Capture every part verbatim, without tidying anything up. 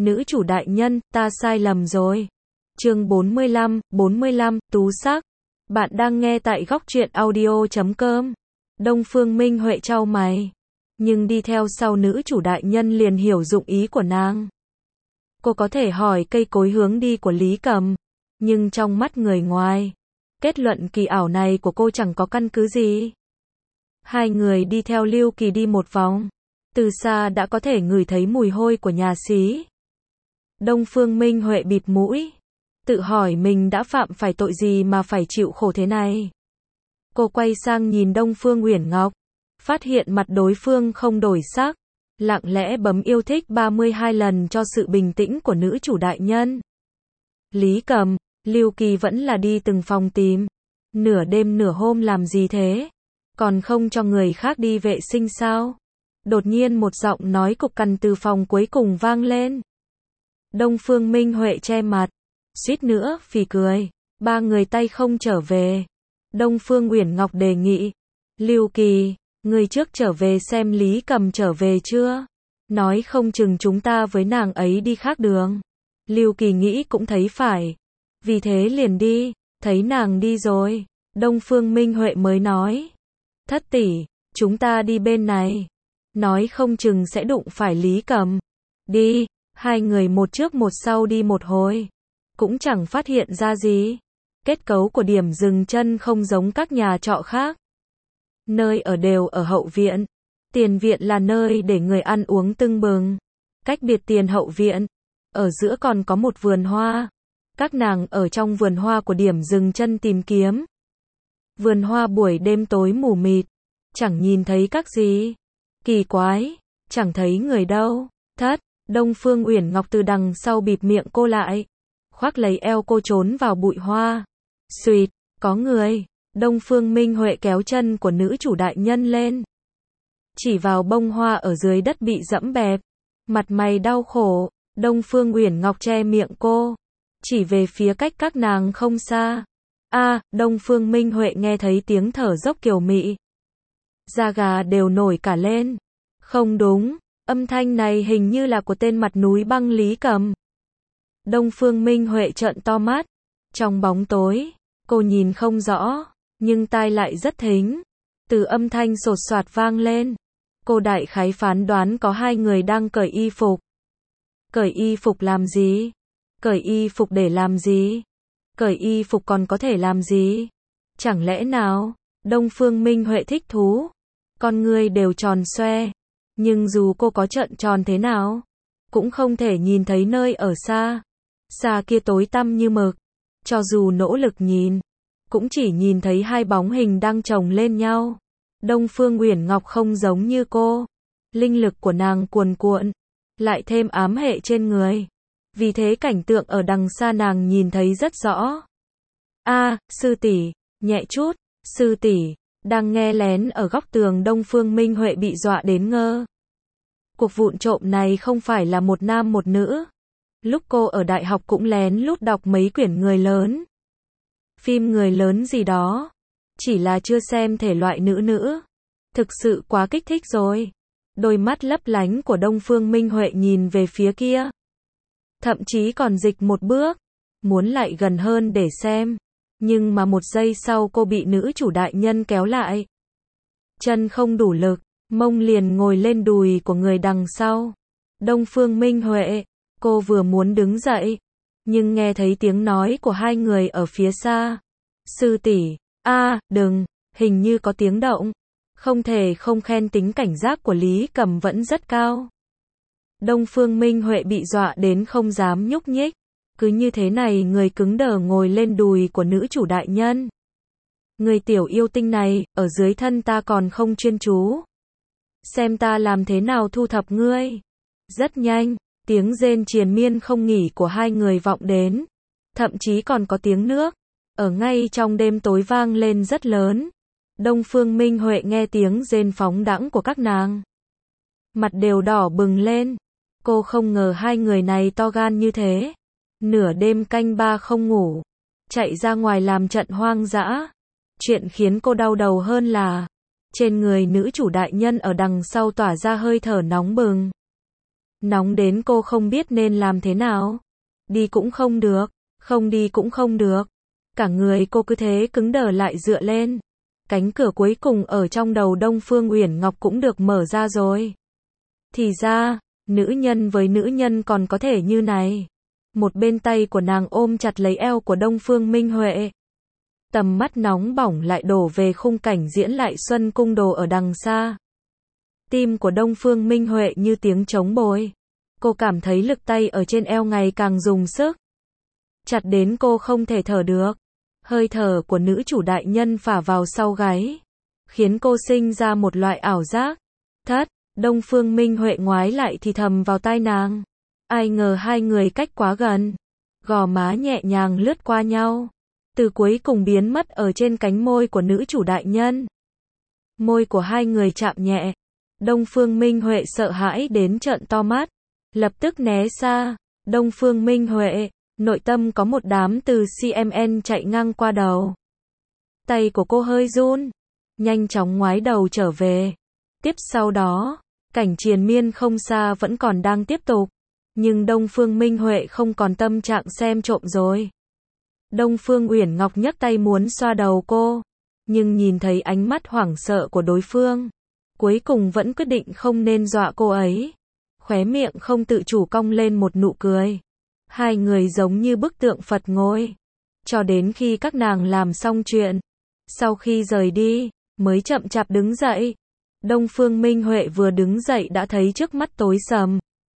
Nữ chủ đại nhân, ta sai lầm rồi. Chương bốn mươi lăm, bốn mươi lăm, tú sắc. Bạn đang nghe tại góc truyện audio chấm com. Đông Phương Minh Huệ chau mày, nhưng đi theo sau nữ chủ đại nhân liền hiểu dụng ý của nàng. Cô có thể hỏi cây cối hướng đi của Lý Cầm, nhưng trong mắt người ngoài, kết luận kỳ ảo này của cô chẳng có căn cứ gì. Hai người đi theo Lưu Kỳ đi một vòng, từ xa đã có thể ngửi thấy mùi hôi của nhà xí. Đông Phương Minh Huệ bịt mũi, tự hỏi mình đã phạm phải tội gì mà phải chịu khổ thế này. Cô quay sang nhìn Đông Phương Uyển Ngọc, phát hiện mặt đối phương không đổi sắc, lặng lẽ bấm yêu thích ba mươi hai lần cho sự bình tĩnh của nữ chủ đại nhân. Lý Cầm, Lưu Kỳ vẫn là đi từng phòng tìm, nửa đêm nửa hôm làm gì thế? Còn không cho người khác đi vệ sinh sao? Đột nhiên một giọng nói cục cằn từ phòng cuối cùng vang lên. Đông Phương Minh Huệ che mặt, suýt nữa phì cười. Ba người tay không trở về. Đông Phương Uyển Ngọc đề nghị, Lưu Kỳ, người trước trở về xem Lý Cầm trở về chưa? Nói không chừng chúng ta với nàng ấy đi khác đường. Lưu Kỳ nghĩ cũng thấy phải, vì thế liền đi. Thấy nàng đi rồi, Đông Phương Minh Huệ mới nói, thất tỷ, chúng ta đi bên này. Nói không chừng sẽ đụng phải Lý Cầm. Đi. Hai người một trước một sau đi một hồi, cũng chẳng phát hiện ra gì. Kết cấu của điểm dừng chân không giống các nhà trọ khác. Nơi ở đều ở hậu viện. Tiền viện là nơi để người ăn uống tưng bừng. Cách biệt tiền hậu viện, ở giữa còn có một vườn hoa. Các nàng ở trong vườn hoa của điểm dừng chân tìm kiếm. Vườn hoa buổi đêm tối mù mịt, chẳng nhìn thấy các gì. Kỳ quái, chẳng thấy người đâu. Thất, Đông Phương Uyển Ngọc từ đằng sau bịt miệng cô lại, khoác lấy eo cô trốn vào bụi hoa. Xuyệt, có người. Đông Phương Minh Huệ kéo chân của nữ chủ đại nhân lên, chỉ vào bông hoa ở dưới đất bị dẫm bẹp. Mặt mày đau khổ, Đông Phương Uyển Ngọc che miệng cô, chỉ về phía cách các nàng không xa. A, à, Đông Phương Minh Huệ nghe thấy tiếng thở dốc kiều mị, da gà đều nổi cả lên. Không đúng, âm thanh này hình như là của tên mặt núi băng Lý Cầm. Đông Phương Minh Huệ trợn to mắt, trong bóng tối, cô nhìn không rõ, nhưng tai lại rất thính. Từ âm thanh sột soạt vang lên, cô đại khái phán đoán có hai người đang cởi y phục. Cởi y phục làm gì? Cởi y phục để làm gì? Cởi y phục còn có thể làm gì? Chẳng lẽ nào? Đông Phương Minh Huệ thích thú, con người đều tròn xoe, nhưng dù cô có trợn tròn thế nào, cũng không thể nhìn thấy nơi ở xa. Xa kia tối tăm như mực, cho dù nỗ lực nhìn, cũng chỉ nhìn thấy hai bóng hình đang chồng lên nhau. Đông Phương Uyển Ngọc không giống như cô, linh lực của nàng cuồn cuộn, lại thêm ám hệ trên người, vì thế cảnh tượng ở đằng xa nàng nhìn thấy rất rõ. A, à, sư tỷ, nhẹ chút. Sư tỷ, đang nghe lén ở góc tường. Đông Phương Minh Huệ bị dọa đến ngơ. Cuộc vụng trộm này không phải là một nam một nữ. Lúc cô ở đại học cũng lén lút đọc mấy quyển người lớn, phim người lớn gì đó, chỉ là chưa xem thể loại nữ nữ. Thực sự quá kích thích rồi. Đôi mắt lấp lánh của Đông Phương Minh Huệ nhìn về phía kia, thậm chí còn dịch một bước, muốn lại gần hơn để xem. Nhưng mà một giây sau cô bị nữ chủ đại nhân kéo lại. Chân không đủ lực, mông liền ngồi lên đùi của người đằng sau. Đông Phương Minh Huệ, cô vừa muốn đứng dậy, nhưng nghe thấy tiếng nói của hai người ở phía xa. Sư tỷ, a, à, đừng, hình như có tiếng động. Không thể không khen tính cảnh giác của Lý Cầm vẫn rất cao. Đông Phương Minh Huệ bị dọa đến không dám nhúc nhích. Cứ như thế này người cứng đờ ngồi lên đùi của nữ chủ đại nhân. Người tiểu yêu tinh này, ở dưới thân ta còn không chuyên chú. Xem ta làm thế nào thu thập ngươi. Rất nhanh, tiếng rên triền miên không nghỉ của hai người vọng đến. Thậm chí còn có tiếng nước, ở ngay trong đêm tối vang lên rất lớn. Đông Phương Minh Huệ nghe tiếng rên phóng đãng của các nàng, mặt đều đỏ bừng lên. Cô không ngờ hai người này to gan như thế. Nửa đêm canh ba không ngủ, chạy ra ngoài làm trận hoang dã. Chuyện khiến cô đau đầu hơn là, trên người nữ chủ đại nhân ở đằng sau tỏa ra hơi thở nóng bừng. Nóng đến cô không biết nên làm thế nào. Đi cũng không được, không đi cũng không được. Cả người cô cứ thế cứng đờ lại dựa lên. Cánh cửa cuối cùng ở trong đầu Đông Phương Uyển Ngọc cũng được mở ra rồi. Thì ra, nữ nhân với nữ nhân còn có thể như này. Một bên tay của nàng ôm chặt lấy eo của Đông Phương Minh Huệ. Tầm mắt nóng bỏng lại đổ về khung cảnh diễn lại Xuân Cung Đồ ở đằng xa. Tim của Đông Phương Minh Huệ như tiếng trống bồi. Cô cảm thấy lực tay ở trên eo ngày càng dùng sức. Chặt đến cô không thể thở được. Hơi thở của nữ chủ đại nhân phả vào sau gáy, khiến cô sinh ra một loại ảo giác. Thất, Đông Phương Minh Huệ ngoái lại thì thầm vào tai nàng. Ai ngờ hai người cách quá gần. Gò má nhẹ nhàng lướt qua nhau. Từ cuối cùng biến mất ở trên cánh môi của nữ chủ đại nhân. Môi của hai người chạm nhẹ. Đông Phương Minh Huệ sợ hãi đến trợn to mắt. Lập tức né xa. Đông Phương Minh Huệ, nội tâm có một đám từ xê em en chạy ngang qua đầu. Tay của cô hơi run. Nhanh chóng ngoái đầu trở về. Tiếp sau đó, cảnh triền miên không xa vẫn còn đang tiếp tục. Nhưng Đông Phương Minh Huệ không còn tâm trạng xem trộm rồi. Đông Phương Uyển Ngọc nhấc tay muốn xoa đầu cô. Nhưng nhìn thấy ánh mắt hoảng sợ của đối phương. Cuối cùng vẫn quyết định không nên dọa cô ấy. Khóe miệng không tự chủ cong lên một nụ cười. Hai người giống như bức tượng Phật ngồi. Cho đến khi các nàng làm xong chuyện. Sau khi rời đi, mới chậm chạp đứng dậy. Đông Phương Minh Huệ vừa đứng dậy đã thấy trước mắt tối sầm.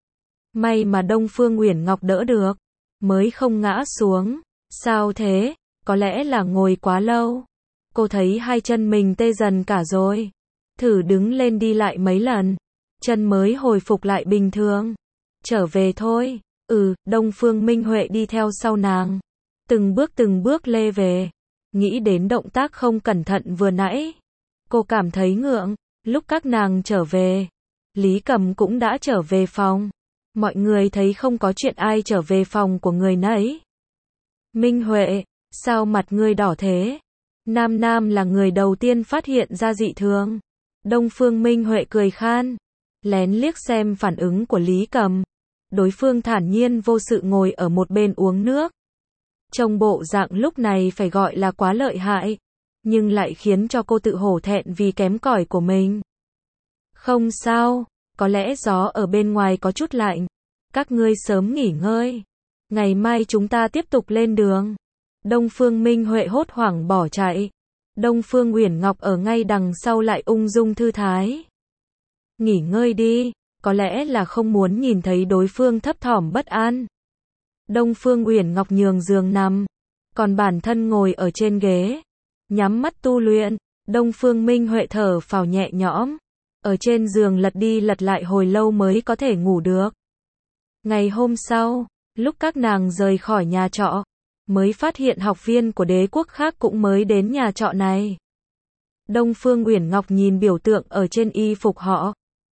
May mà Đông Phương Uyển Ngọc đỡ được. Mới không ngã xuống. Sao thế? Có lẽ là ngồi quá lâu. Cô thấy hai chân mình tê dần cả rồi. Thử đứng lên đi lại mấy lần. Chân mới hồi phục lại bình thường. Trở về thôi. Ừ, Đông Phương Minh Huệ đi theo sau nàng. Từng bước từng bước lê về. Nghĩ đến động tác không cẩn thận vừa nãy. Cô cảm thấy ngượng. Lúc các nàng trở về, Lý Cầm cũng đã trở về phòng. Mọi người thấy không có chuyện ai trở về phòng của người nấy. Minh Huệ, sao mặt ngươi đỏ thế? Nam Nam là người đầu tiên phát hiện ra dị thường. Đông Phương Minh Huệ cười khan. Lén liếc xem phản ứng của Lý Cầm. Đối phương thản nhiên vô sự ngồi ở một bên uống nước. Trông bộ dạng lúc này phải gọi là quá lợi hại. Nhưng lại khiến cho cô tự hổ thẹn vì kém cỏi của mình. Không sao, có lẽ gió ở bên ngoài có chút lạnh. Các ngươi sớm nghỉ ngơi. Ngày mai chúng ta tiếp tục lên đường. Đông Phương Minh Huệ hốt hoảng bỏ chạy. Đông Phương Uyển Ngọc ở ngay đằng sau lại ung dung thư thái. Nghỉ ngơi đi, có lẽ là không muốn nhìn thấy đối phương thấp thỏm bất an. Đông Phương Uyển Ngọc nhường giường nằm, còn bản thân ngồi ở trên ghế, nhắm mắt tu luyện. Đông Phương Minh Huệ thở phào nhẹ nhõm, ở trên giường lật đi lật lại hồi lâu mới có thể ngủ được. Ngày hôm sau, lúc các nàng rời khỏi nhà trọ, mới phát hiện học viên của đế quốc khác cũng mới đến nhà trọ này. Đông Phương Uyển Ngọc nhìn biểu tượng ở trên y phục họ.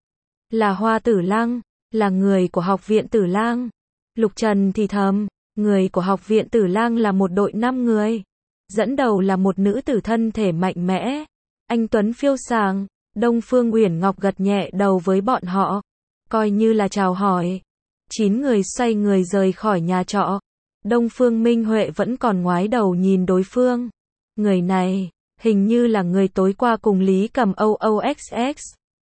Là Hoa Tử Lăng, là người của học viện Tử Lang. Lục Trần thì thầm, người của học viện Tử Lang là một đội năm người. Dẫn đầu là một nữ tử thân thể mạnh mẽ. Anh tuấn phiêu sàng. Đông Phương Uyển Ngọc gật nhẹ đầu với bọn họ. Coi như là chào hỏi. Chín người xoay người rời khỏi nhà trọ. Đông Phương Minh Huệ vẫn còn ngoái đầu nhìn đối phương. Người này, hình như là người tối qua cùng Lý Cầm o o ích ích.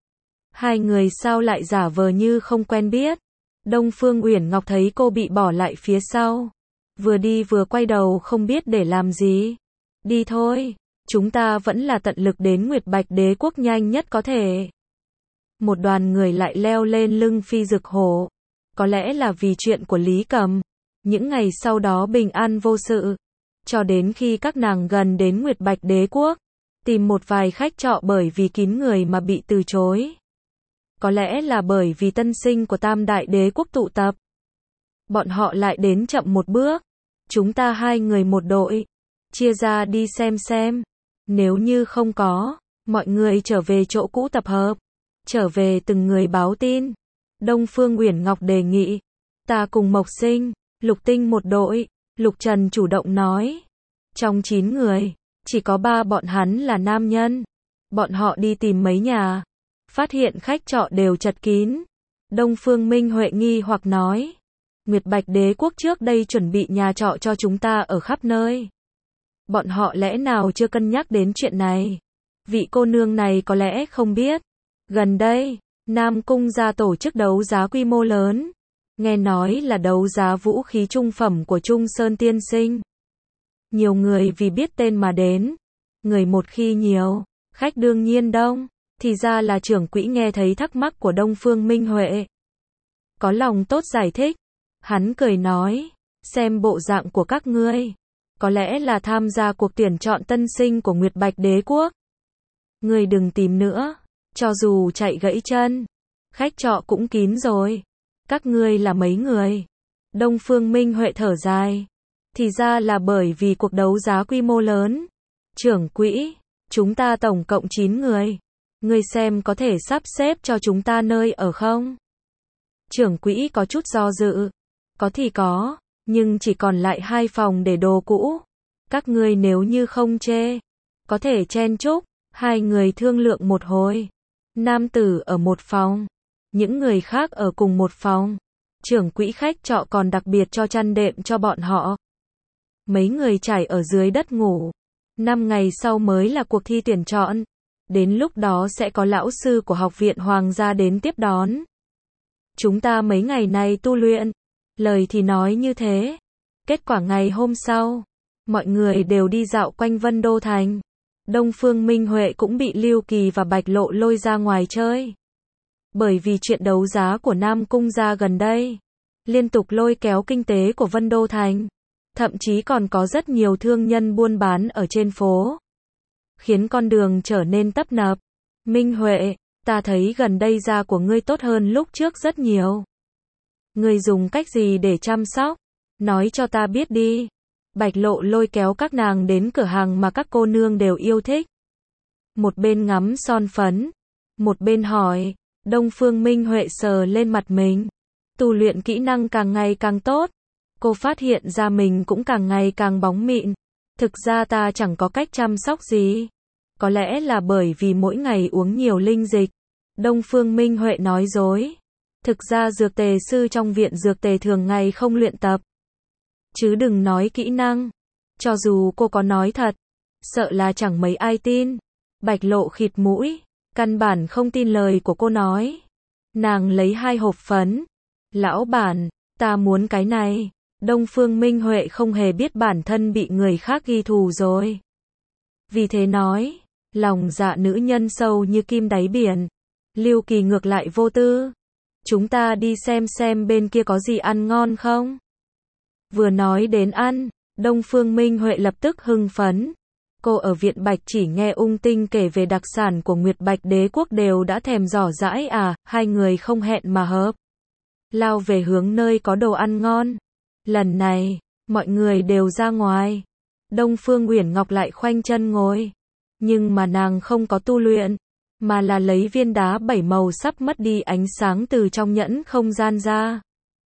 Hai người sao lại giả vờ như không quen biết. Đông Phương Uyển Ngọc thấy cô bị bỏ lại phía sau. Vừa đi vừa quay đầu không biết để làm gì. Đi thôi, chúng ta vẫn là tận lực đến Nguyệt Bạch Đế quốc nhanh nhất có thể. Một đoàn người lại leo lên lưng Phi Dực Hổ. Có lẽ là vì chuyện của Lý Cầm. Những ngày sau đó bình an vô sự. Cho đến khi các nàng gần đến Nguyệt Bạch Đế quốc. Tìm một vài khách trọ bởi vì kín người mà bị từ chối. Có lẽ là bởi vì tân sinh của Tam Đại Đế quốc tụ tập. Bọn họ lại đến chậm một bước. Chúng ta hai người một đội. Chia ra đi xem xem. Nếu như không có, mọi người trở về chỗ cũ tập hợp. Trở về từng người báo tin. Đông Phương Uyển Ngọc đề nghị. Ta cùng Mộc Sinh, Lục Tinh một đội. Lục Trần chủ động nói. Trong chín người, chỉ có ba bọn hắn là nam nhân. Bọn họ đi tìm mấy nhà. Phát hiện khách trọ đều chật kín. Đông Phương Minh Huệ nghi hoặc nói. Nguyệt Bạch Đế quốc trước đây chuẩn bị nhà trọ cho chúng ta ở khắp nơi. Bọn họ lẽ nào chưa cân nhắc đến chuyện này? Vị cô nương này có lẽ không biết. Gần đây, Nam Cung gia tổ chức đấu giá quy mô lớn. Nghe nói là đấu giá vũ khí trung phẩm của Trung Sơn tiên sinh. Nhiều người vì biết tên mà đến. Người một khi nhiều, khách đương nhiên đông. Thì ra là trưởng quỹ nghe thấy thắc mắc của Đông Phương Minh Huệ. Có lòng tốt giải thích. Hắn cười nói, xem bộ dạng của các ngươi. Có lẽ là tham gia cuộc tuyển chọn tân sinh của Nguyệt Bạch Đế quốc. Ngươi đừng tìm nữa. Cho dù chạy gãy chân, khách trọ cũng kín rồi. Các ngươi là mấy người? Đông Phương Minh Huệ thở dài. Thì ra là bởi vì cuộc đấu giá quy mô lớn. Trưởng quỹ, chúng ta tổng cộng chín người. Ngươi xem có thể sắp xếp cho chúng ta nơi ở không? Trưởng quỹ có chút do dự. Có thì có, nhưng chỉ còn lại hai phòng để đồ cũ. Các ngươi nếu như không chê, có thể chen chúc, hai người thương lượng một hồi. Nam tử ở một phòng, những người khác ở cùng một phòng. Trưởng quỹ khách trọ còn đặc biệt cho chăn đệm cho bọn họ. Mấy người trải ở dưới đất ngủ. Năm ngày sau mới là cuộc thi tuyển chọn. Đến lúc đó sẽ có lão sư của Học viện Hoàng gia đến tiếp đón. Chúng ta mấy ngày này tu luyện. Lời thì nói như thế. Kết quả ngày hôm sau, mọi người đều đi dạo quanh Vân Đô Thành. Đông Phương Minh Huệ cũng bị Lưu Kỳ và Bạch Lộ lôi ra ngoài chơi. Bởi vì chuyện đấu giá của Nam Cung gia gần đây, liên tục lôi kéo kinh tế của Vân Đô Thành. Thậm chí còn có rất nhiều thương nhân buôn bán ở trên phố. Khiến con đường trở nên tấp nập. Minh Huệ, ta thấy gần đây da của ngươi tốt hơn lúc trước rất nhiều. Ngươi dùng cách gì để chăm sóc? Nói cho ta biết đi. Bạch Lộ lôi kéo các nàng đến cửa hàng mà các cô nương đều yêu thích. Một bên ngắm son phấn, một bên hỏi. Đông Phương Minh Huệ sờ lên mặt mình. Tu luyện kỹ năng càng ngày càng tốt. Cô phát hiện ra mình cũng càng ngày càng bóng mịn. Thực ra ta chẳng có cách chăm sóc gì. Có lẽ là bởi vì mỗi ngày uống nhiều linh dịch. Đông Phương Minh Huệ nói dối. Thực ra dược tề sư trong viện dược tề thường ngày không luyện tập. Chứ đừng nói kỹ năng. Cho dù cô có nói thật, sợ là chẳng mấy ai tin. Bạch Lộ khịt mũi, căn bản không tin lời của cô nói. Nàng lấy hai hộp phấn. Lão bản, ta muốn cái này. Đông Phương Minh Huệ không hề biết bản thân bị người khác ghi thù rồi. Vì thế nói, lòng dạ nữ nhân sâu như kim đáy biển. Lưu Kỳ ngược lại vô tư. Chúng ta đi xem xem bên kia có gì ăn ngon không? Vừa nói đến ăn, Đông Phương Minh Huệ lập tức hưng phấn. Cô ở Viện Bạch chỉ nghe Ung Tinh kể về đặc sản của Nguyệt Bạch Đế quốc đều đã thèm dò dãi à, hai người không hẹn mà hợp. Lao về hướng nơi có đồ ăn ngon. Lần này, mọi người đều ra ngoài. Đông Phương Uyển Ngọc lại khoanh chân ngồi. Nhưng mà nàng không có tu luyện, mà là lấy viên đá bảy màu sắp mất đi ánh sáng từ trong nhẫn không gian ra.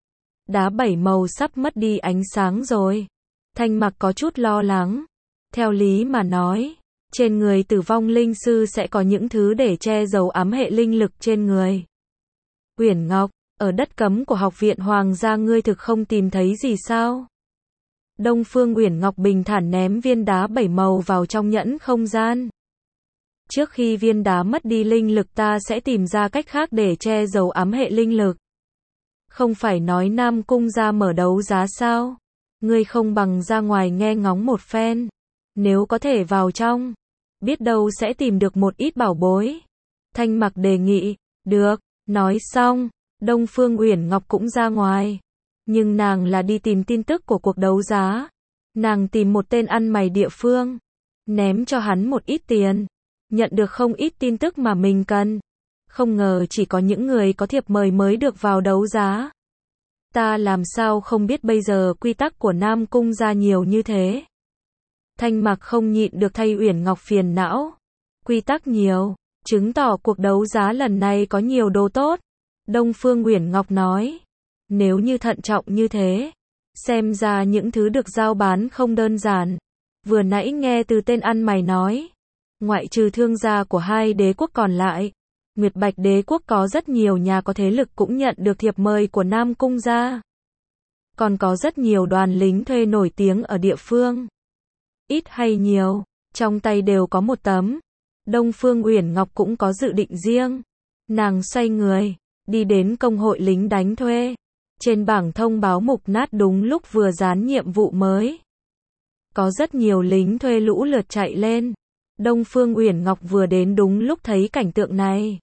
Đá bảy màu sắp mất đi ánh sáng rồi. Thanh Mặc có chút lo lắng. Theo lý mà nói, trên người tử vong linh sư sẽ có những thứ để che giấu ám hệ linh lực trên người. Uyển Ngọc, ở đất cấm của Học viện Hoàng gia ngươi thực không tìm thấy gì sao? Đông Phương Uyển Ngọc bình thản ném viên đá bảy màu vào trong nhẫn không gian. Trước khi viên đá mất đi linh lực ta sẽ tìm ra cách khác để che giấu ám hệ linh lực. Không phải nói Nam Cung gia mở đấu giá sao? Ngươi không bằng ra ngoài nghe ngóng một phen. Nếu có thể vào trong, biết đâu sẽ tìm được một ít bảo bối. Thanh Mặc đề nghị, được, nói xong, Đông Phương Uyển Ngọc cũng ra ngoài. Nhưng nàng là đi tìm tin tức của cuộc đấu giá. Nàng tìm một tên ăn mày địa phương, ném cho hắn một ít tiền, nhận được không ít tin tức mà mình cần. Không ngờ chỉ có những người có thiệp mời mới được vào đấu giá. Ta làm sao không biết bây giờ quy tắc của Nam Cung gia nhiều như thế. Thanh Mặc không nhịn được thay Uyển Ngọc phiền não. Quy tắc nhiều, chứng tỏ cuộc đấu giá lần này có nhiều đồ tốt. Đông Phương Uyển Ngọc nói. Nếu như thận trọng như thế, xem ra những thứ được giao bán không đơn giản. Vừa nãy nghe từ tên ăn mày nói, ngoại trừ thương gia của hai đế quốc còn lại, Nguyệt Bạch Đế quốc có rất nhiều nhà có thế lực cũng nhận được thiệp mời của Nam Cung gia. Còn có rất nhiều đoàn lính thuê nổi tiếng ở địa phương. Ít hay nhiều, trong tay đều có một tấm. Đông Phương Uyển Ngọc cũng có dự định riêng. Nàng xoay người, đi đến công hội lính đánh thuê. Trên bảng thông báo mục nát đúng lúc vừa dán nhiệm vụ mới. Có rất nhiều lính thuê lũ lượt chạy lên. Đông Phương Uyển Ngọc vừa đến đúng lúc thấy cảnh tượng này.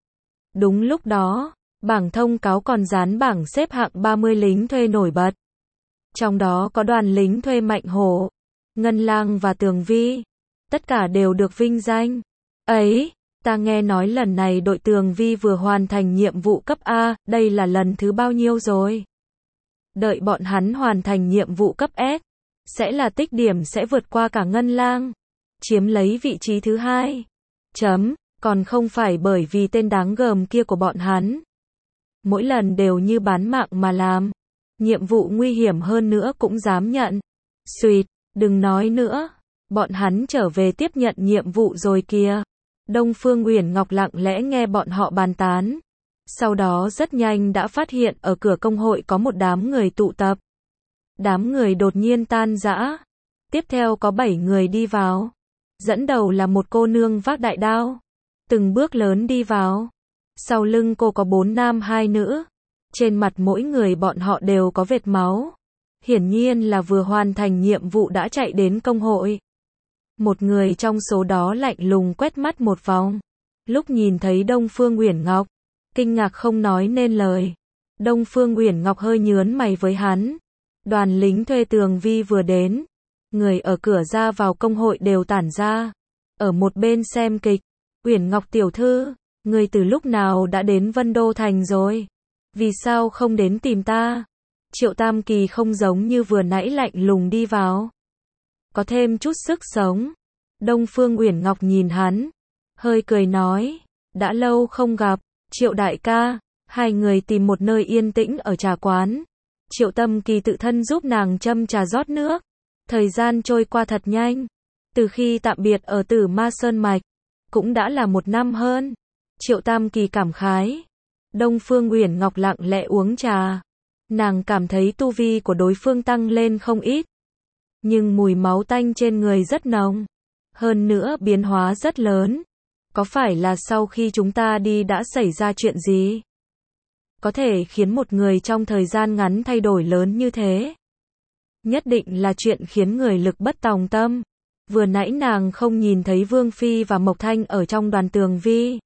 Đúng lúc đó, bảng thông cáo còn dán bảng xếp hạng ba mươi lính thuê nổi bật. Trong đó có đoàn lính thuê Mạnh Hổ, Ngân Lang và Tường Vi. Tất cả đều được vinh danh. Ấy, ta nghe nói lần này đội Tường Vi vừa hoàn thành nhiệm vụ cấp A, đây là lần thứ bao nhiêu rồi? Đợi bọn hắn hoàn thành nhiệm vụ cấp S, sẽ là tích điểm sẽ vượt qua cả Ngân Lang, chiếm lấy vị trí thứ hai. Chấm, còn không phải bởi vì tên đáng gờm kia của bọn hắn. Mỗi lần đều như bán mạng mà làm. Nhiệm vụ nguy hiểm hơn nữa cũng dám nhận. Xuyệt, đừng nói nữa. Bọn hắn trở về tiếp nhận nhiệm vụ rồi kìa. Đông Phương Uyển Ngọc lặng lẽ nghe bọn họ bàn tán. Sau đó rất nhanh đã phát hiện ở cửa công hội có một đám người tụ tập. Đám người đột nhiên tan rã. Tiếp theo có bảy người đi vào. Dẫn đầu là một cô nương vác đại đao. Từng bước lớn đi vào. Sau lưng cô có bốn nam hai nữ. Trên mặt mỗi người bọn họ đều có vệt máu. Hiển nhiên là vừa hoàn thành nhiệm vụ đã chạy đến công hội. Một người trong số đó lạnh lùng quét mắt một vòng. Lúc nhìn thấy Đông Phương Uyển Ngọc, kinh ngạc không nói nên lời. Đông Phương Uyển Ngọc hơi nhướng mày với hắn. Đoàn lính thuê Tường Vi vừa đến. Người ở cửa ra vào công hội đều tản ra. Ở một bên xem kịch. Uyển Ngọc tiểu thư, người từ lúc nào đã đến Vân Đô Thành rồi? Vì sao không đến tìm ta? Triệu Tam Kỳ không giống như vừa nãy lạnh lùng đi vào. Có thêm chút sức sống. Đông Phương Uyển Ngọc nhìn hắn. Hơi cười nói. Đã lâu không gặp. Triệu đại ca. Hai người tìm một nơi yên tĩnh ở trà quán. Triệu Tam Kỳ tự thân giúp nàng châm trà rót nước. Thời gian trôi qua thật nhanh. Từ khi tạm biệt ở Tử Ma Sơn Mạch. Cũng đã là một năm hơn. Triệu Tam Kỳ cảm khái. Đông Phương Uyển Ngọc lặng lẽ uống trà. Nàng cảm thấy tu vi của đối phương tăng lên không ít. Nhưng mùi máu tanh trên người rất nồng. Hơn nữa biến hóa rất lớn. Có phải là sau khi chúng ta đi đã xảy ra chuyện gì? Có thể khiến một người trong thời gian ngắn thay đổi lớn như thế. Nhất định là chuyện khiến người lực bất tòng tâm. Vừa nãy nàng không nhìn thấy Vương Phi và Mộc Thanh ở trong đoàn Tường Vi.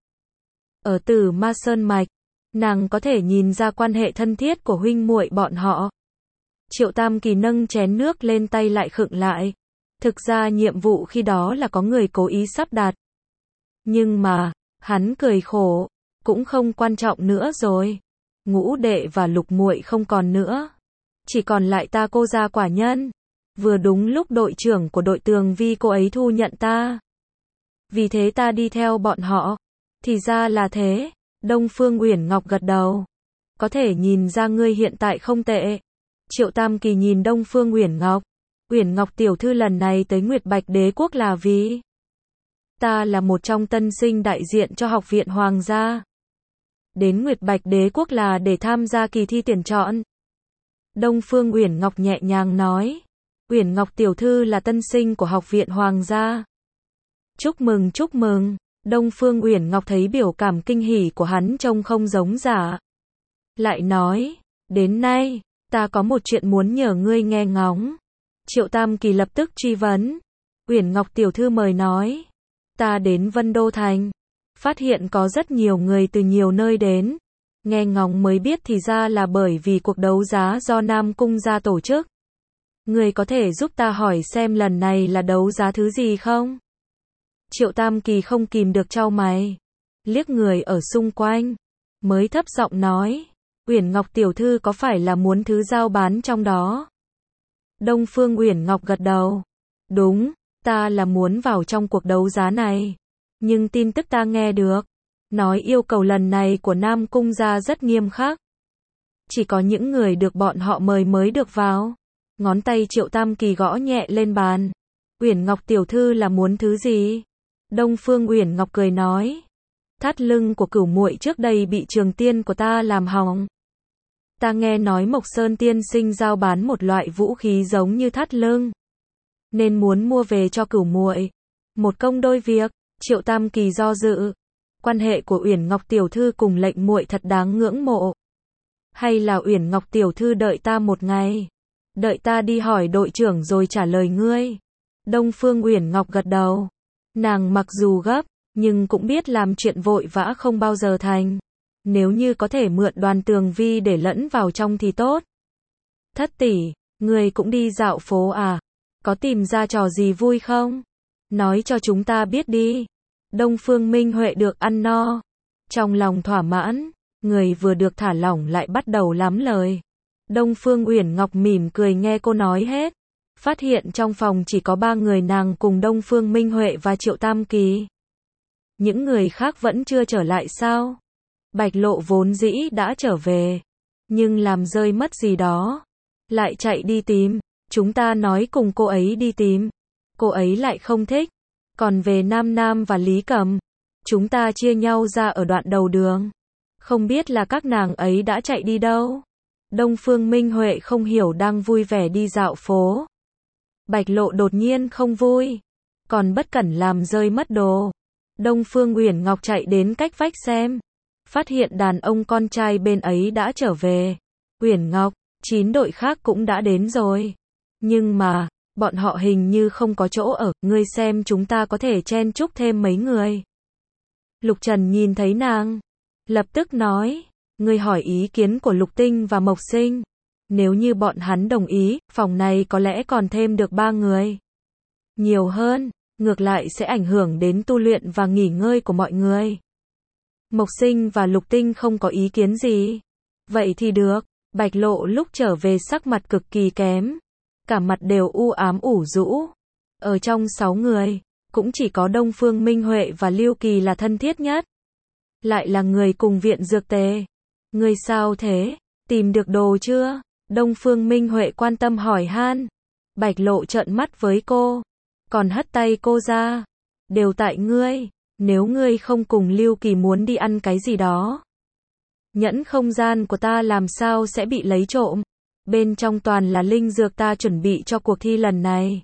Ở Tử Ma Sơn Mạch, nàng có thể nhìn ra quan hệ thân thiết của huynh muội bọn họ. Triệu Tam Kỳ nâng chén nước lên tay lại khựng lại. Thực ra nhiệm vụ khi đó là có người cố ý sắp đặt. Nhưng mà, hắn cười khổ, cũng không quan trọng nữa rồi. Ngũ đệ và Lục muội không còn nữa. Chỉ còn lại ta cô gia quả nhân. Vừa đúng lúc đội trưởng của đội Tường Vi cô ấy thu nhận ta. Vì thế ta đi theo bọn họ. Thì ra là thế. Đông Phương Uyển Ngọc gật đầu. Có thể nhìn ra ngươi hiện tại không tệ. Triệu Tam Kỳ nhìn Đông Phương Uyển Ngọc. Uyển Ngọc tiểu thư lần này tới Nguyệt Bạch Đế quốc là vì ta là một trong tân sinh đại diện cho học viện Hoàng gia. Đến Nguyệt Bạch Đế quốc là để tham gia kỳ thi tuyển chọn. Đông Phương Uyển Ngọc nhẹ nhàng nói. Uyển Ngọc tiểu thư là tân sinh của học viện Hoàng gia. Chúc mừng chúc mừng. Đông Phương Uyển Ngọc thấy biểu cảm kinh hỉ của hắn trông không giống giả. Lại nói, đến nay, ta có một chuyện muốn nhờ ngươi nghe ngóng. Triệu Tam Kỳ lập tức truy vấn. Uyển Ngọc tiểu thư mời nói. Ta đến Vân Đô Thành. Phát hiện có rất nhiều người từ nhiều nơi đến. Nghe ngóng mới biết thì ra là bởi vì cuộc đấu giá do Nam Cung gia tổ chức. Ngươi có thể giúp ta hỏi xem lần này là đấu giá thứ gì không? Triệu Tam Kỳ không kìm được chau mày. Liếc người ở xung quanh. Mới thấp giọng nói. Uyển Ngọc tiểu thư có phải là muốn thứ giao bán trong đó? Đông Phương Uyển Ngọc gật đầu. Đúng, ta là muốn vào trong cuộc đấu giá này. Nhưng tin tức ta nghe được. Nói yêu cầu lần này của Nam Cung gia rất nghiêm khắc. Chỉ có những người được bọn họ mời mới được vào. Ngón tay Triệu Tam Kỳ gõ nhẹ lên bàn. Uyển Ngọc tiểu thư là muốn thứ gì? Đông Phương Uyển Ngọc cười nói. Thắt lưng của Cửu muội trước đây bị Trường Tiên của ta làm hỏng. Ta nghe nói Mộc Sơn tiên sinh giao bán một loại vũ khí giống như thắt lưng, nên muốn mua về cho Cửu muội. Một công đôi việc. Triệu Tam Kỳ do dự. Quan hệ của Uyển Ngọc tiểu thư cùng lệnh muội thật đáng ngưỡng mộ. Hay là Uyển Ngọc tiểu thư đợi ta một ngày, đợi ta đi hỏi đội trưởng rồi trả lời ngươi. Đông Phương Uyển Ngọc gật đầu. Nàng mặc dù gấp, nhưng cũng biết làm chuyện vội vã không bao giờ thành. Nếu như có thể mượn Đoàn Tường Vi để lẫn vào trong thì tốt. Thất tỷ, ngươi cũng đi dạo phố à? Có tìm ra trò gì vui không? Nói cho chúng ta biết đi. Đông Phương Minh Huệ được ăn no, trong lòng thỏa mãn, người vừa được thả lỏng lại bắt đầu lắm lời. Đông Phương Uyển Ngọc mỉm cười nghe cô nói hết. Phát hiện trong phòng chỉ có ba người nàng cùng Đông Phương Minh Huệ và Triệu Tam Kỳ. Những người khác vẫn chưa trở lại sao? Bạch Lộ vốn dĩ đã trở về, nhưng làm rơi mất gì đó, lại chạy đi tìm. Chúng ta nói cùng cô ấy đi tìm, cô ấy lại không thích. Còn về Nam Nam và Lý Cầm, chúng ta chia nhau ra ở đoạn đầu đường. Không biết là các nàng ấy đã chạy đi đâu. Đông Phương Minh Huệ không hiểu đang vui vẻ đi dạo phố. Bạch Lộ đột nhiên không vui, còn bất cẩn làm rơi mất đồ. Đông Phương Uyển Ngọc chạy đến cách vách xem, phát hiện đàn ông con trai bên ấy đã trở về. Uyển Ngọc, chín đội khác cũng đã đến rồi. Nhưng mà, bọn họ hình như không có chỗ ở, ngươi xem chúng ta có thể chen chúc thêm mấy người. Lục Trần nhìn thấy nàng, lập tức nói, ngươi hỏi ý kiến của Lục Tinh và Mộc Sinh. Nếu như bọn hắn đồng ý, phòng này có lẽ còn thêm được ba người. Nhiều hơn, ngược lại sẽ ảnh hưởng đến tu luyện và nghỉ ngơi của mọi người. Mộc Sinh và Lục Tinh không có ý kiến gì. Vậy thì được. Bạch Lộ lúc trở về sắc mặt cực kỳ kém, cả mặt đều u ám ủ rũ. Ở trong sáu người, cũng chỉ có Đông Phương Minh Huệ và Lưu Kỳ là thân thiết nhất. Lại là người cùng viện dược tề. Ngươi sao thế? Tìm được đồ chưa? Đông Phương Minh Huệ quan tâm hỏi han. Bạch Lộ trợn mắt với cô, còn hất tay cô ra. Đều tại ngươi, nếu ngươi không cùng Lưu Kỳ muốn đi ăn cái gì đó, nhẫn không gian của ta làm sao sẽ bị lấy trộm? Bên trong toàn là linh dược ta chuẩn bị cho cuộc thi lần này.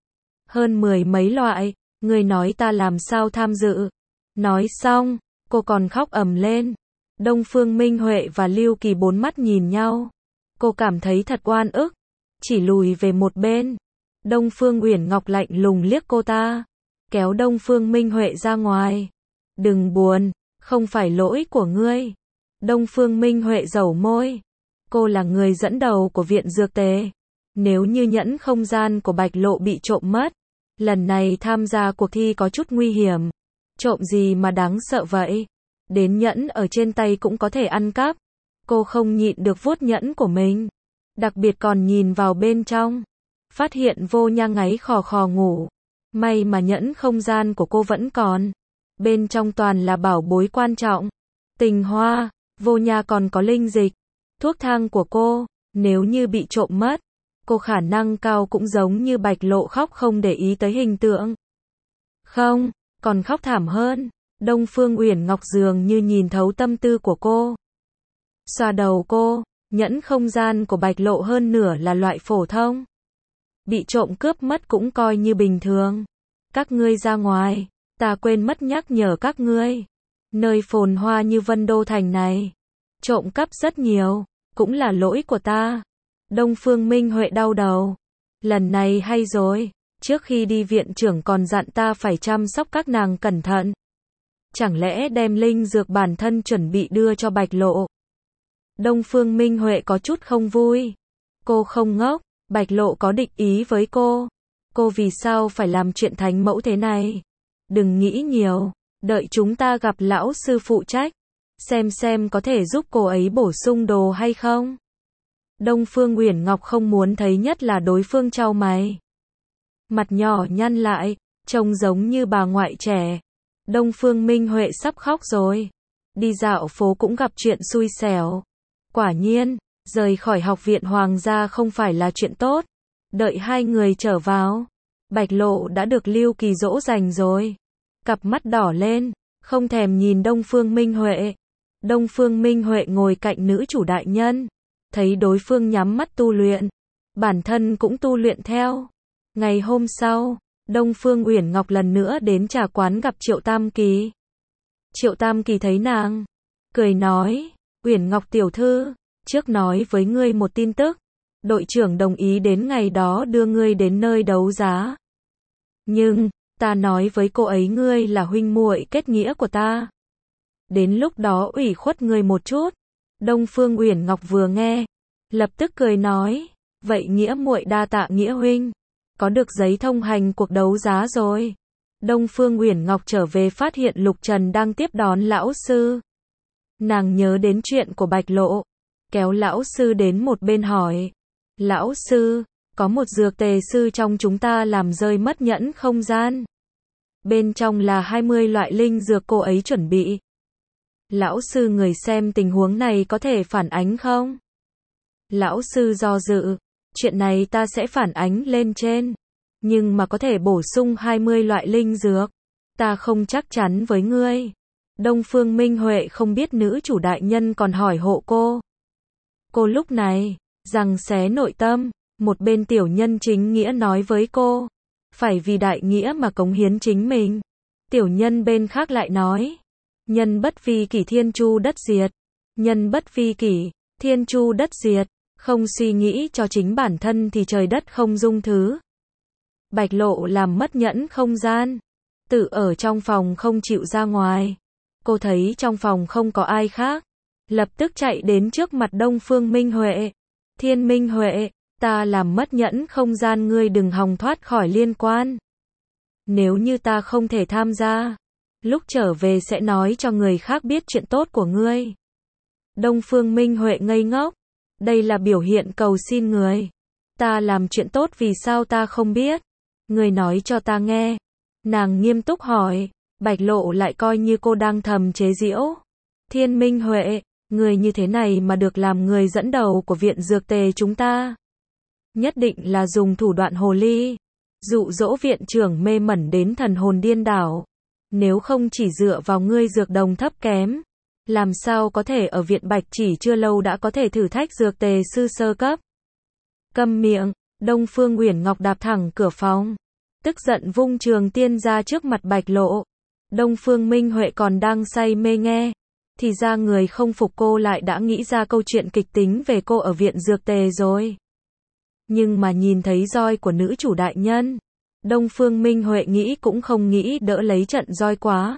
Hơn mười mấy loại, ngươi nói ta làm sao tham dự? Nói xong, cô còn khóc ầm lên. Đông Phương Minh Huệ và Lưu Kỳ bốn mắt nhìn nhau. Cô cảm thấy thật oan ức, chỉ lùi về một bên. Đông Phương Uyển Ngọc lạnh lùng liếc cô ta, kéo Đông Phương Minh Huệ ra ngoài. Đừng buồn, không phải lỗi của ngươi. Đông Phương Minh Huệ dẩu môi. Cô là người dẫn đầu của viện dược tề. Nếu như nhẫn không gian của Bạch Lộ bị trộm mất, lần này tham gia cuộc thi có chút nguy hiểm. Trộm gì mà đáng sợ vậy? Đến nhẫn ở trên tay cũng có thể ăn cắp. Cô không nhịn được vuốt nhẫn của mình, đặc biệt còn nhìn vào bên trong, phát hiện Vô Nha ngáy khò khò ngủ. May mà nhẫn không gian của cô vẫn còn, bên trong toàn là bảo bối quan trọng. Tình hoa, Vô Nha còn có linh dịch, thuốc thang của cô. Nếu như bị trộm mất, cô khả năng cao cũng giống như Bạch Lộ khóc không để ý tới hình tượng. Không, còn khóc thảm hơn. Đông Phương Uyển Ngọc dường như nhìn thấu tâm tư của cô, xoa đầu cô. Nhẫn không gian của Bạch Lộ hơn nửa là loại phổ thông, bị trộm cướp mất cũng coi như bình thường. Các ngươi ra ngoài, ta quên mất nhắc nhở các ngươi. Nơi phồn hoa như Vân Đô Thành này, trộm cắp rất nhiều, cũng là lỗi của ta. Đông Phương Minh Huệ đau đầu. Lần này hay rồi, trước khi đi viện trưởng còn dặn ta phải chăm sóc các nàng cẩn thận. Chẳng lẽ đem linh dược bản thân chuẩn bị đưa cho Bạch Lộ? Đông Phương Minh Huệ có chút không vui. Cô không ngốc, Bạch Lộ có định ý với cô. Cô vì sao phải làm chuyện thánh mẫu thế này? Đừng nghĩ nhiều, đợi chúng ta gặp lão sư phụ trách, xem xem có thể giúp cô ấy bổ sung đồ hay không. Đông Phương Uyển Ngọc không muốn thấy nhất là đối phương chau mày, mặt nhỏ nhăn lại, trông giống như bà ngoại trẻ. Đông Phương Minh Huệ sắp khóc rồi. Đi dạo phố cũng gặp chuyện xui xẻo. Quả nhiên, rời khỏi học viện Hoàng gia không phải là chuyện tốt. Đợi hai người trở vào, Bạch Lộ đã được Lưu Kỳ dỗ dành rồi. Cặp mắt đỏ lên, không thèm nhìn Đông Phương Minh Huệ. Đông Phương Minh Huệ ngồi cạnh nữ chủ đại nhân, thấy đối phương nhắm mắt tu luyện, bản thân cũng tu luyện theo. Ngày hôm sau, Đông Phương Uyển Ngọc lần nữa đến trà quán gặp Triệu Tam Kỳ. Triệu Tam Kỳ thấy nàng, cười nói, Uyển Ngọc tiểu thư, trước nói với ngươi một tin tức, đội trưởng đồng ý đến ngày đó đưa ngươi đến nơi đấu giá. Nhưng, ta nói với cô ấy ngươi là huynh muội kết nghĩa của ta. Đến lúc đó ủy khuất ngươi một chút. Đông Phương Uyển Ngọc vừa nghe, lập tức cười nói, vậy nghĩa muội đa tạ nghĩa huynh, có được giấy thông hành cuộc đấu giá rồi. Đông Phương Uyển Ngọc trở về phát hiện Lục Trần đang tiếp đón lão sư. Nàng nhớ đến chuyện của Bạch Lộ, kéo lão sư đến một bên hỏi, lão sư, có một dược tề sư trong chúng ta làm rơi mất nhẫn không gian. Bên trong là hai mươi loại linh dược cô ấy chuẩn bị. Lão sư người xem tình huống này có thể phản ánh không? Lão sư do dự, chuyện này ta sẽ phản ánh lên trên. Nhưng mà có thể bổ sung hai mươi loại linh dược. Ta không chắc chắn với ngươi. Đông Phương Minh Huệ không biết nữ chủ đại nhân còn hỏi hộ cô. Cô lúc này, rằng xé nội tâm, một bên tiểu nhân chính nghĩa nói với cô, phải vì đại nghĩa mà cống hiến chính mình. Tiểu nhân bên khác lại nói, nhân bất vi kỷ thiên chu đất diệt, nhân bất vi kỷ, thiên chu đất diệt, không suy nghĩ cho chính bản thân thì trời đất không dung thứ. Bạch Lộ làm mất nhẫn không gian, tự ở trong phòng không chịu ra ngoài. Cô thấy trong phòng không có ai khác, lập tức chạy đến trước mặt Đông Phương Minh Huệ. Thiên Minh Huệ, ta làm mất nhẫn không gian ngươi đừng hòng thoát khỏi liên quan. Nếu như ta không thể tham gia, lúc trở về sẽ nói cho người khác biết chuyện tốt của ngươi. Đông Phương Minh Huệ ngây ngốc, đây là biểu hiện cầu xin người. Ta làm chuyện tốt vì sao ta không biết? Người nói cho ta nghe. Nàng nghiêm túc hỏi, Bạch Lộ lại coi như cô đang thầm chế giễu. Thiên Minh Huệ, người như thế này mà được làm người dẫn đầu của viện dược tề chúng ta. Nhất định là dùng thủ đoạn hồ ly, dụ dỗ viện trưởng mê mẩn đến thần hồn điên đảo. Nếu không chỉ dựa vào ngươi dược đồng thấp kém, làm sao có thể ở viện Bạch chỉ chưa lâu đã có thể thử thách dược tề sư sơ cấp. Câm miệng, Đông Phương Uyển Ngọc đạp thẳng cửa phòng, tức giận vung trường tiên ra trước mặt Bạch Lộ. Đông Phương Minh Huệ còn đang say mê nghe, thì ra người không phục cô lại đã nghĩ ra câu chuyện kịch tính về cô ở viện dược tề rồi. Nhưng mà nhìn thấy roi của nữ chủ đại nhân, Đông Phương Minh Huệ nghĩ cũng không nghĩ đỡ lấy trận roi quá.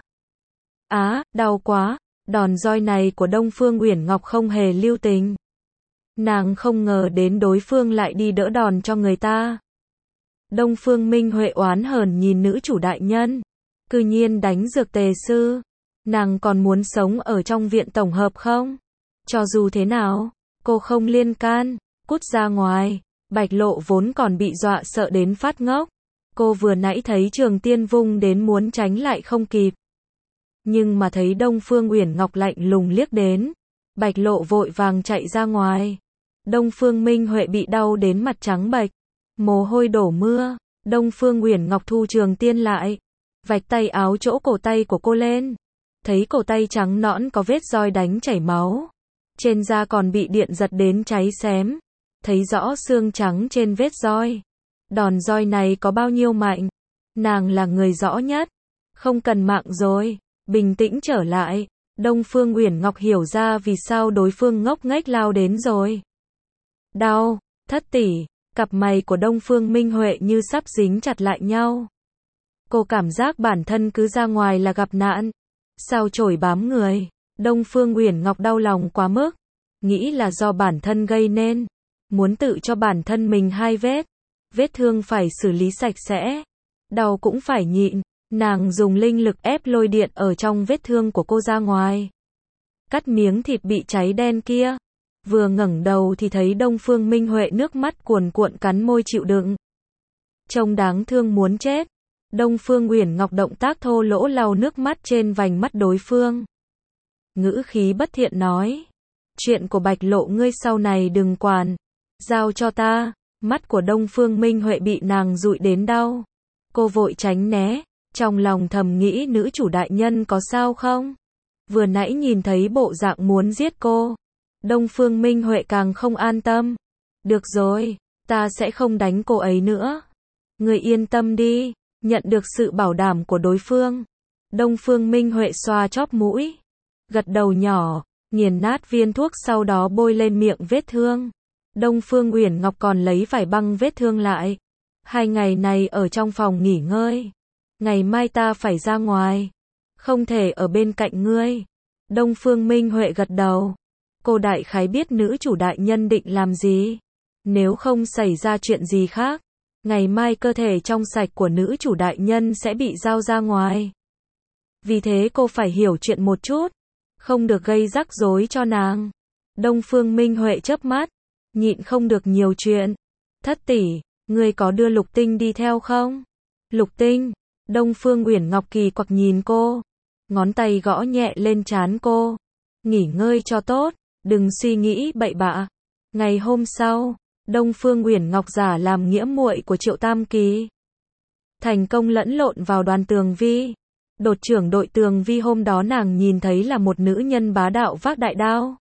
Á, đau quá, đòn roi này của Đông Phương Uyển Ngọc không hề lưu tình. Nàng không ngờ đến đối phương lại đi đỡ đòn cho người ta. Đông Phương Minh Huệ oán hờn nhìn nữ chủ đại nhân, cư nhiên đánh dược tề sư. Nàng còn muốn sống ở trong viện tổng hợp không? Cho dù thế nào, cô không liên can, cút ra ngoài. Bạch Lộ vốn còn bị dọa sợ đến phát ngốc. Cô vừa nãy thấy trường tiên vung đến muốn tránh lại không kịp. Nhưng mà thấy Đông Phương Uyển Ngọc lạnh lùng liếc đến, Bạch Lộ vội vàng chạy ra ngoài. Đông Phương Minh Huệ bị đau đến mặt trắng bệch, mồ hôi đổ mưa. Đông Phương Uyển Ngọc thu trường tiên lại, vạch tay áo chỗ cổ tay của cô lên. Thấy cổ tay trắng nõn có vết roi đánh chảy máu, trên da còn bị điện giật đến cháy xém. Thấy rõ xương trắng trên vết roi. Đòn roi này có bao nhiêu mạnh? Nàng là người rõ nhất. Không cần mạng rồi. Bình tĩnh trở lại. Đông Phương Uyển Ngọc hiểu ra vì sao đối phương ngốc nghếch lao đến rồi. Đau, thất tỷ. Cặp mày của Đông Phương Minh Huệ như sắp dính chặt lại nhau. Cô cảm giác bản thân cứ ra ngoài là gặp nạn. Sao chổi bám người. Đông Phương Uyển Ngọc đau lòng quá mức. Nghĩ là do bản thân gây nên. Muốn tự cho bản thân mình hai vết. Vết thương phải xử lý sạch sẽ. Đau cũng phải nhịn. Nàng dùng linh lực ép lôi điện ở trong vết thương của cô ra ngoài. Cắt miếng thịt bị cháy đen kia. Vừa ngẩng đầu thì thấy Đông Phương Minh Huệ nước mắt cuồn cuộn cắn môi chịu đựng. Trông đáng thương muốn chết. Đông Phương Uyển Ngọc động tác thô lỗ lau nước mắt trên vành mắt đối phương. Ngữ khí bất thiện nói. Chuyện của Bạch Lộ ngươi sau này đừng quản. Giao cho ta. Mắt của Đông Phương Minh Huệ bị nàng dụi đến đau. Cô vội tránh né. Trong lòng thầm nghĩ nữ chủ đại nhân có sao không? Vừa nãy nhìn thấy bộ dạng muốn giết cô. Đông Phương Minh Huệ càng không an tâm. Được rồi, ta sẽ không đánh cô ấy nữa. Người yên tâm đi, nhận được sự bảo đảm của đối phương. Đông Phương Minh Huệ xoa chóp mũi, gật đầu nhỏ, nghiền nát viên thuốc sau đó bôi lên miệng vết thương. Đông Phương Uyển Ngọc còn lấy vải băng vết thương lại. Hai ngày này ở trong phòng nghỉ ngơi. Ngày mai ta phải ra ngoài. Không thể ở bên cạnh ngươi. Đông Phương Minh Huệ gật đầu. Cô đại khái biết nữ chủ đại nhân định làm gì. Nếu không xảy ra chuyện gì khác, ngày mai cơ thể trong sạch của nữ chủ đại nhân sẽ bị giao ra ngoài. Vì thế cô phải hiểu chuyện một chút, không được gây rắc rối cho nàng. Đông Phương Minh Huệ chớp mắt, nhịn không được nhiều chuyện. Thất tỷ, ngươi có đưa Lục Tinh đi theo không? Lục Tinh, Đông Phương Uyển Ngọc kỳ quặc nhìn cô, ngón tay gõ nhẹ lên trán cô. Nghỉ ngơi cho tốt, đừng suy nghĩ bậy bạ. Ngày hôm sau, Đông Phương Uyển Ngọc giả làm nghĩa muội của Triệu Tam Kỳ. Thành công lẫn lộn vào đoàn Tường Vi. Đột trưởng đội Tường Vi hôm đó nàng nhìn thấy là một nữ nhân bá đạo vác đại đao.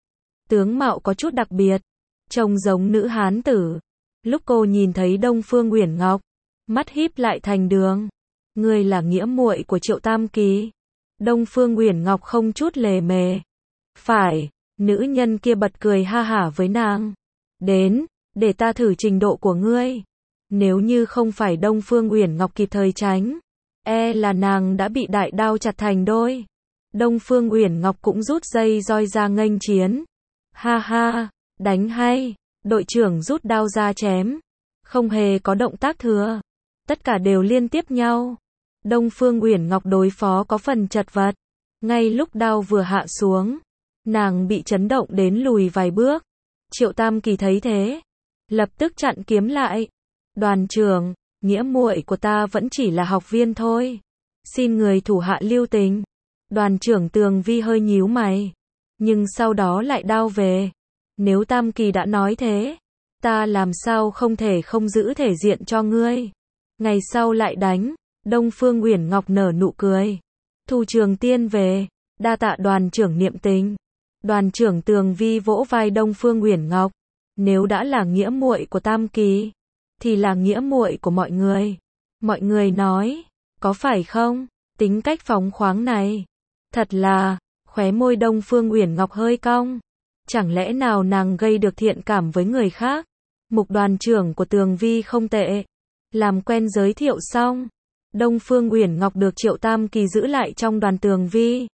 Tướng mạo có chút đặc biệt, trông giống nữ hán tử. Lúc cô nhìn thấy Đông Phương Uyển Ngọc, mắt híp lại thành đường. Ngươi là nghĩa muội của Triệu Tam Kỳ. Đông Phương Uyển Ngọc không chút lề mề. Phải, nữ nhân kia bật cười ha hả với nàng. Đến, để ta thử trình độ của ngươi. Nếu như không phải Đông Phương Uyển Ngọc kịp thời tránh, e là nàng đã bị đại đao chặt thành đôi. Đông Phương Uyển Ngọc cũng rút dây roi ra nghênh chiến. Ha ha, đánh hay. Đội trưởng rút đao ra chém. Không hề có động tác thừa. Tất cả đều liên tiếp nhau. Đông Phương Uyển Ngọc đối phó có phần chật vật. Ngay lúc đao vừa hạ xuống, nàng bị chấn động đến lùi vài bước. Triệu Tam Kỳ thấy thế, lập tức chặn kiếm lại. Đoàn trưởng, nghĩa muội của ta vẫn chỉ là học viên thôi. Xin người thủ hạ lưu tình. Đoàn trưởng Tường Vi hơi nhíu mày, nhưng sau đó lại đao về. Nếu Tam Kỳ đã nói thế, ta làm sao không thể không giữ thể diện cho ngươi. Ngày sau lại đánh. Đông Phương Uyển Ngọc nở nụ cười. Thu Trường Tiên về, đa tạ đoàn trưởng niệm tình. Đoàn trưởng Tường Vi vỗ vai Đông Phương Uyển Ngọc. Nếu đã là nghĩa muội của Tam Kỳ, thì là nghĩa muội của mọi người. Mọi người nói, có phải không? Tính cách phóng khoáng này, thật là, khóe môi Đông Phương Uyển Ngọc hơi cong. Chẳng lẽ nào nàng gây được thiện cảm với người khác? Mục đoàn trưởng của Tường Vi không tệ. Làm quen giới thiệu xong, Đông Phương Uyển Ngọc được Triệu Tam Kỳ giữ lại trong đoàn Tường Vi.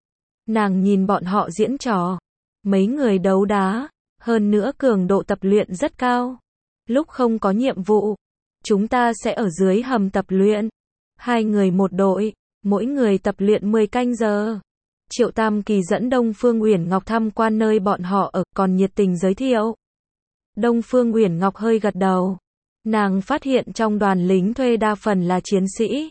Nàng nhìn bọn họ diễn trò, mấy người đấu đá, hơn nữa cường độ tập luyện rất cao. Lúc không có nhiệm vụ, chúng ta sẽ ở dưới hầm tập luyện. Hai người một đội, mỗi người tập luyện mười canh giờ. Triệu Tam Kỳ dẫn Đông Phương Uyển Ngọc tham quan nơi bọn họ ở, còn nhiệt tình giới thiệu. Đông Phương Uyển Ngọc hơi gật đầu. Nàng phát hiện trong đoàn lính thuê đa phần là chiến sĩ.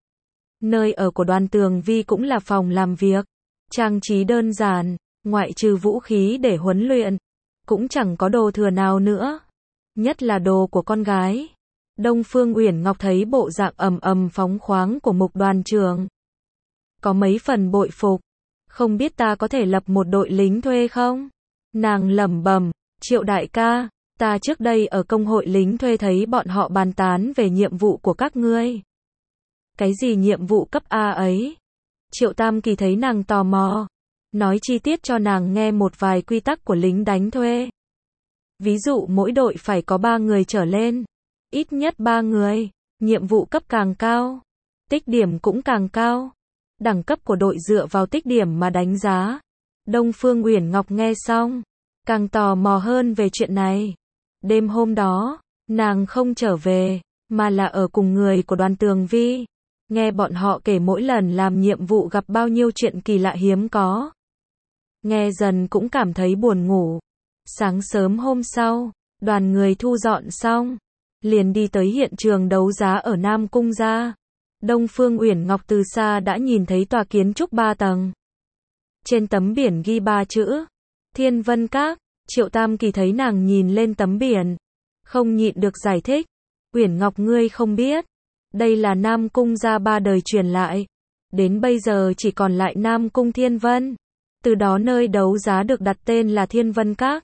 Nơi ở của đoàn Tường Vi cũng là phòng làm việc, trang trí đơn giản, ngoại trừ vũ khí để huấn luyện, cũng chẳng có đồ thừa nào nữa. Nhất là đồ của con gái. Đông Phương Uyển Ngọc thấy bộ dạng ầm ầm phóng khoáng của Mục đoàn trưởng, có mấy phần bội phục. Không biết ta có thể lập một đội lính thuê không? Nàng lẩm bẩm, Triệu đại ca, ta trước đây ở công hội lính thuê thấy bọn họ bàn tán về nhiệm vụ của các ngươi. Cái gì nhiệm vụ cấp A ấy? Triệu Tam Kỳ thấy nàng tò mò, nói chi tiết cho nàng nghe một vài quy tắc của lính đánh thuê. Ví dụ mỗi đội phải có ba người trở lên, ít nhất ba người, nhiệm vụ cấp càng cao, tích điểm cũng càng cao. Đẳng cấp của đội dựa vào tích điểm mà đánh giá. Đông Phương Uyển Ngọc nghe xong, càng tò mò hơn về chuyện này. Đêm hôm đó, nàng không trở về, mà là ở cùng người của đoàn Tường Vi. Nghe bọn họ kể mỗi lần làm nhiệm vụ gặp bao nhiêu chuyện kỳ lạ hiếm có. Nghe dần cũng cảm thấy buồn ngủ. Sáng sớm hôm sau, đoàn người thu dọn xong, liền đi tới hiện trường đấu giá ở Nam Cung gia. Đông Phương Uyển Ngọc từ xa đã nhìn thấy tòa kiến trúc ba tầng. Trên tấm biển ghi ba chữ Thiên Vân Các. Triệu Tam Kỳ thấy nàng nhìn lên tấm biển, không nhịn được giải thích. Uyển Ngọc ngươi không biết, Đây là Nam Cung gia ba đời truyền lại. Đến bây giờ chỉ còn lại Nam Cung Thiên Vân. Từ đó nơi đấu giá được đặt tên là Thiên Vân Các.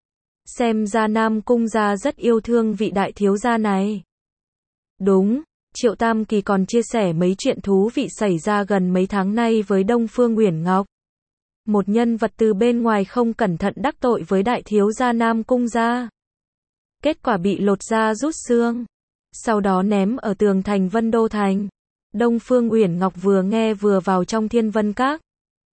Xem ra Nam Cung gia rất yêu thương vị đại thiếu gia này. Đúng, Triệu Tam Kỳ còn chia sẻ mấy chuyện thú vị xảy ra gần mấy tháng nay với Đông Phương Uyển Ngọc. Một nhân vật từ bên ngoài không cẩn thận đắc tội với đại thiếu gia Nam Cung gia. Kết quả bị lột da rút xương. Sau đó ném ở tường thành Vân Đô Thành. Đông Phương Uyển Ngọc vừa nghe vừa vào trong Thiên Vân Các.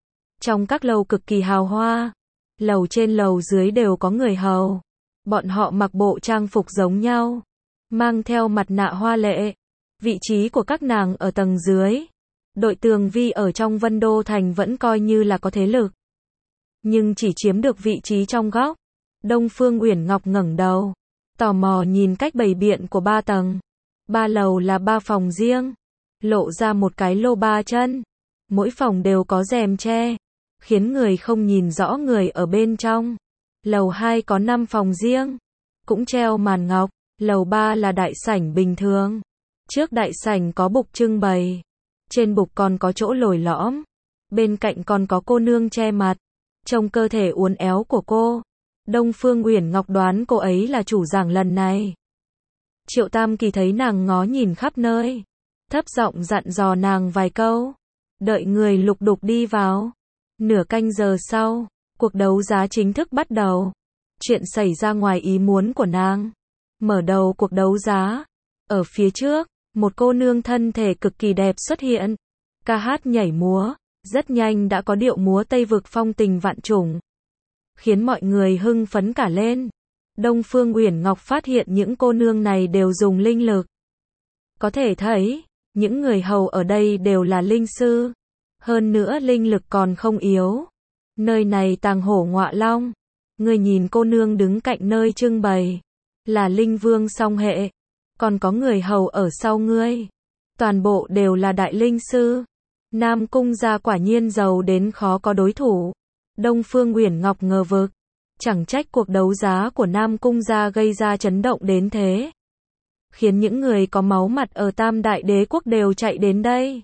Trong các lầu cực kỳ hào hoa. Lầu trên lầu dưới đều có người hầu. Bọn họ mặc bộ trang phục giống nhau. Mang theo mặt nạ hoa lệ. Vị trí của các nàng ở tầng dưới. Đội tường vi ở trong Vân Đô Thành vẫn coi như là có thế lực. Nhưng chỉ chiếm được vị trí trong góc. Đông Phương Uyển Ngọc ngẩng đầu. Tò mò nhìn cách bày biện của ba tầng. Ba lầu là ba phòng riêng. Lộ ra một cái lô ba chân. Mỗi phòng đều có rèm che. Khiến người không nhìn rõ người ở bên trong. Lầu hai có năm phòng riêng. Cũng treo màn ngọc. Lầu ba là đại sảnh bình thường. Trước đại sảnh có bục trưng bày. Trên bục còn có chỗ lồi lõm. Bên cạnh còn có cô nương che mặt. Trông cơ thể uốn éo của cô. Đông Phương Uyển Ngọc đoán cô ấy là chủ giảng lần này. Triệu Tam Kỳ thấy nàng ngó nhìn khắp nơi. Thấp giọng dặn dò nàng vài câu. Đợi người lục đục đi vào. Nửa canh giờ sau, cuộc đấu giá chính thức bắt đầu. Chuyện xảy ra ngoài ý muốn của nàng. Mở đầu cuộc đấu giá. Ở phía trước, một cô nương thân thể cực kỳ đẹp xuất hiện. Ca hát nhảy múa. Rất nhanh đã có điệu múa Tây Vực phong tình vạn trùng. Khiến mọi người hưng phấn cả lên. Đông Phương Uyển Ngọc phát hiện những cô nương này đều dùng linh lực. Có thể thấy, những người hầu ở đây đều là linh sư. Hơn nữa linh lực còn không yếu. Nơi này tàng hổ ngọa long. Người nhìn cô nương đứng cạnh nơi trưng bày. Là linh vương song hệ. Còn có người hầu ở sau ngươi. Toàn bộ đều là đại linh sư. Nam Cung gia quả nhiên giàu đến khó có đối thủ. Đông Phương Uyển Ngọc ngờ vực. Chẳng trách cuộc đấu giá của Nam Cung gia gây ra chấn động đến thế. Khiến những người có máu mặt ở Tam Đại Đế Quốc đều chạy đến đây.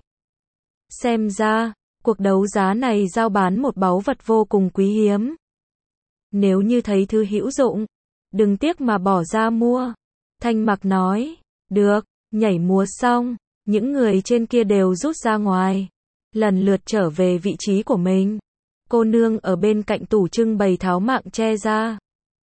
Xem ra, cuộc đấu giá này giao bán một báu vật vô cùng quý hiếm. Nếu như thấy thứ hữu dụng, đừng tiếc mà bỏ ra mua. Thanh Mặc nói, được, nhảy múa xong, những người trên kia đều rút ra ngoài. Lần lượt trở về vị trí của mình. Cô nương ở bên cạnh tủ trưng bày tháo mạng che ra.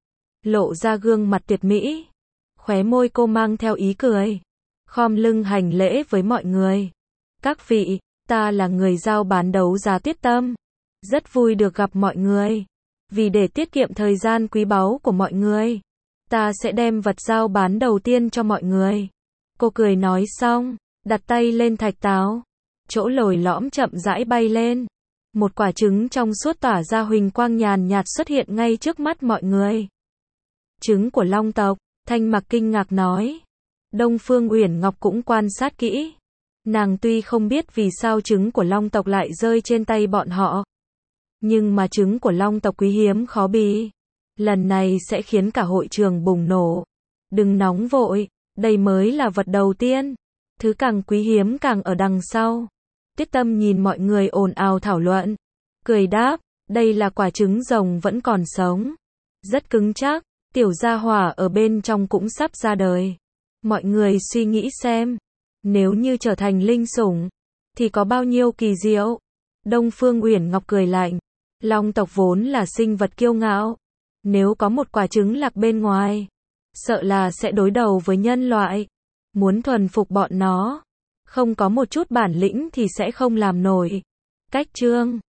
Lộ ra gương mặt tuyệt mỹ. Khóe môi cô mang theo ý cười. Khom lưng hành lễ với mọi người. Các vị, ta là người giao bán đấu giá Tiết Tâm. Rất vui được gặp mọi người. Vì để tiết kiệm thời gian quý báu của mọi người, ta sẽ đem vật giao bán đầu tiên cho mọi người. Cô cười nói xong, đặt tay lên thạch táo. Chỗ lồi lõm chậm rãi bay lên. Một quả trứng trong suốt tỏa ra huỳnh quang nhàn nhạt xuất hiện ngay trước mắt mọi người. Trứng của Long tộc, Thanh Mặc kinh ngạc nói. Đông Phương Uyển Ngọc cũng quan sát kỹ. Nàng tuy không biết vì sao trứng của Long tộc lại rơi trên tay bọn họ. Nhưng mà trứng của Long tộc quý hiếm khó bì. Lần này sẽ khiến cả hội trường bùng nổ. Đừng nóng vội, đây mới là vật đầu tiên. Thứ càng quý hiếm càng ở đằng sau. Tiết Tâm nhìn mọi người ồn ào thảo luận. Cười đáp, đây là quả trứng rồng vẫn còn sống. Rất cứng chắc, tiểu gia hỏa ở bên trong cũng sắp ra đời. Mọi người suy nghĩ xem. Nếu như trở thành linh sủng, thì có bao nhiêu kỳ diệu. Đông Phương Uyển Ngọc cười lạnh. Long tộc vốn là sinh vật kiêu ngạo. Nếu có một quả trứng lạc bên ngoài, sợ là sẽ đối đầu với nhân loại. Muốn thuần phục bọn nó, không có một chút bản lĩnh thì sẽ không làm nổi. Cách chương